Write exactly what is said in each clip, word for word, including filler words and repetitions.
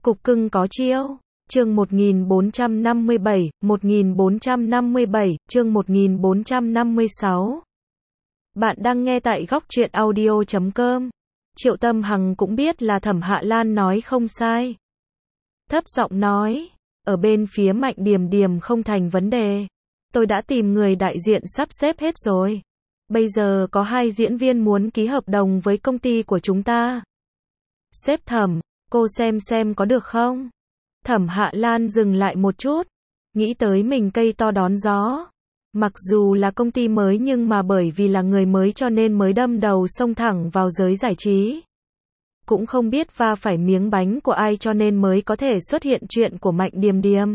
Cục cưng có chiêu. Chương một nghìn bốn trăm năm mươi bảy, một nghìn bốn trăm năm mươi bảy, chương một nghìn bốn trăm năm mươi sáu. Bạn đang nghe tại góc truyện audio chấm com. Triệu Tâm Hằng cũng biết là Thẩm Hạ Lan nói không sai. Thấp giọng nói, ở bên phía Mạnh Điềm Điềm không thành vấn đề. Tôi đã tìm người đại diện sắp xếp hết rồi. Bây giờ có hai diễn viên muốn ký hợp đồng với công ty của chúng ta. Sếp Thẩm, cô xem xem có được không? Thẩm Hạ Lan dừng lại một chút, nghĩ tới mình cây to đón gió. Mặc dù là công ty mới nhưng mà bởi vì là người mới cho nên mới đâm đầu xông thẳng vào giới giải trí. Cũng không biết va phải miếng bánh của ai cho nên mới có thể xuất hiện chuyện của Mạnh Điềm Điềm.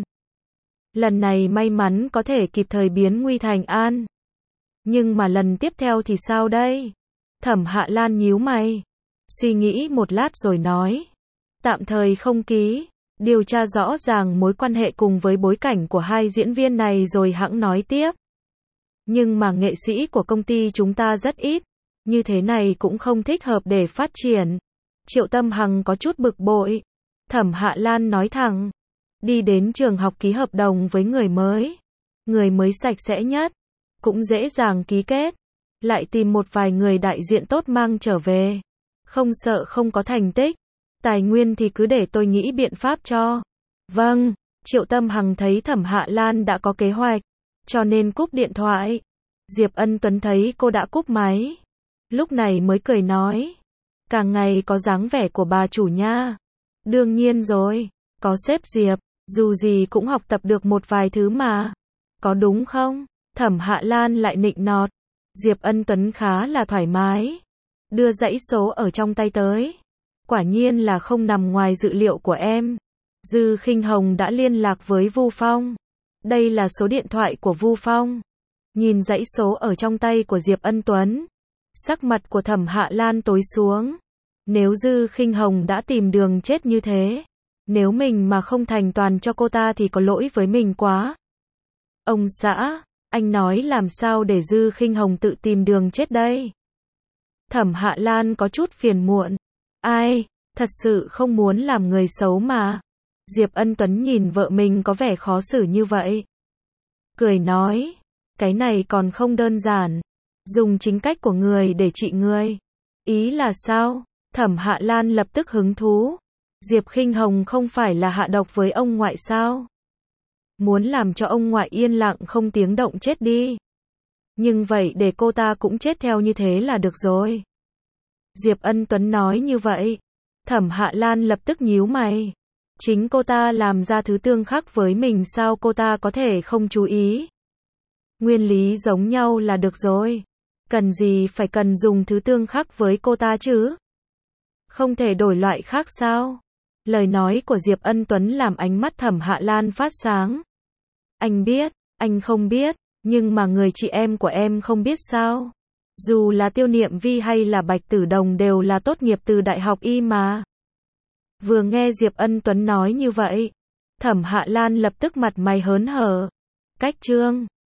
Lần này may mắn có thể kịp thời biến nguy thành an. Nhưng mà lần tiếp theo thì sao đây? Thẩm Hạ Lan nhíu mày, suy nghĩ một lát rồi nói, tạm thời không ký, điều tra rõ ràng mối quan hệ cùng với bối cảnh của hai diễn viên này rồi hẵng nói tiếp. Nhưng mà nghệ sĩ của công ty chúng ta rất ít, như thế này cũng không thích hợp để phát triển. Triệu Tâm Hằng có chút bực bội. Thẩm Hạ Lan nói thẳng, đi đến trường học ký hợp đồng với người mới. Người mới sạch sẽ nhất, cũng dễ dàng ký kết. Lại tìm một vài người đại diện tốt mang trở về. Không sợ không có thành tích. Tài nguyên thì cứ để tôi nghĩ biện pháp cho. Vâng, Triệu Tâm Hằng thấy Thẩm Hạ Lan đã có kế hoạch, cho nên cúp điện thoại. Diệp Ân Tuấn thấy cô đã cúp máy, lúc này mới cười nói, càng ngày có dáng vẻ của bà chủ nha. Đương nhiên rồi, có sếp Diệp, dù gì cũng học tập được một vài thứ mà. Có đúng không? Thẩm Hạ Lan lại nịnh nọt. Diệp Ân Tuấn khá là thoải mái, đưa dãy số ở trong tay tới. Quả nhiên là không nằm ngoài dự liệu của em. Dư Khinh Hồng đã liên lạc với Vu Phong. Đây là số điện thoại của Vu Phong. Nhìn dãy số ở trong tay của Diệp Ân Tuấn, sắc mặt của Thẩm Hạ Lan tối xuống. Nếu Dư Khinh Hồng đã tìm đường chết như thế, nếu mình mà không thành toàn cho cô ta thì có lỗi với mình quá. Ông xã, anh nói làm sao để Dư Khinh Hồng tự tìm đường chết đây? Thẩm Hạ Lan có chút phiền muộn. Ai, thật sự không muốn làm người xấu mà. Diệp Ân Tuấn nhìn vợ mình có vẻ khó xử như vậy, cười nói, cái này còn không đơn giản. Dùng chính cách của người để trị người. Ý là sao? Thẩm Hạ Lan lập tức hứng thú. Diệp Khinh Hồng không phải là hạ độc với ông ngoại sao? Muốn làm cho ông ngoại yên lặng không tiếng động chết đi. Nhưng vậy để cô ta cũng chết theo như thế là được rồi. Diệp Ân Tuấn nói như vậy. Thẩm Hạ Lan lập tức nhíu mày. Chính cô ta làm ra thứ tương khắc với mình sao cô ta có thể không chú ý? Nguyên lý giống nhau là được rồi. Cần gì phải cần dùng thứ tương khắc với cô ta chứ? Không thể đổi loại khác sao? Lời nói của Diệp Ân Tuấn làm ánh mắt Thẩm Hạ Lan phát sáng. Anh biết, anh không biết, nhưng mà người chị em của em không biết sao? Dù là Tiêu Niệm Vi hay là Bạch Tử Đồng đều là tốt nghiệp từ Đại học Y mà. Vừa nghe Diệp Ân Tuấn nói như vậy, Thẩm Hạ Lan lập tức mặt mày hớn hở. Cách chương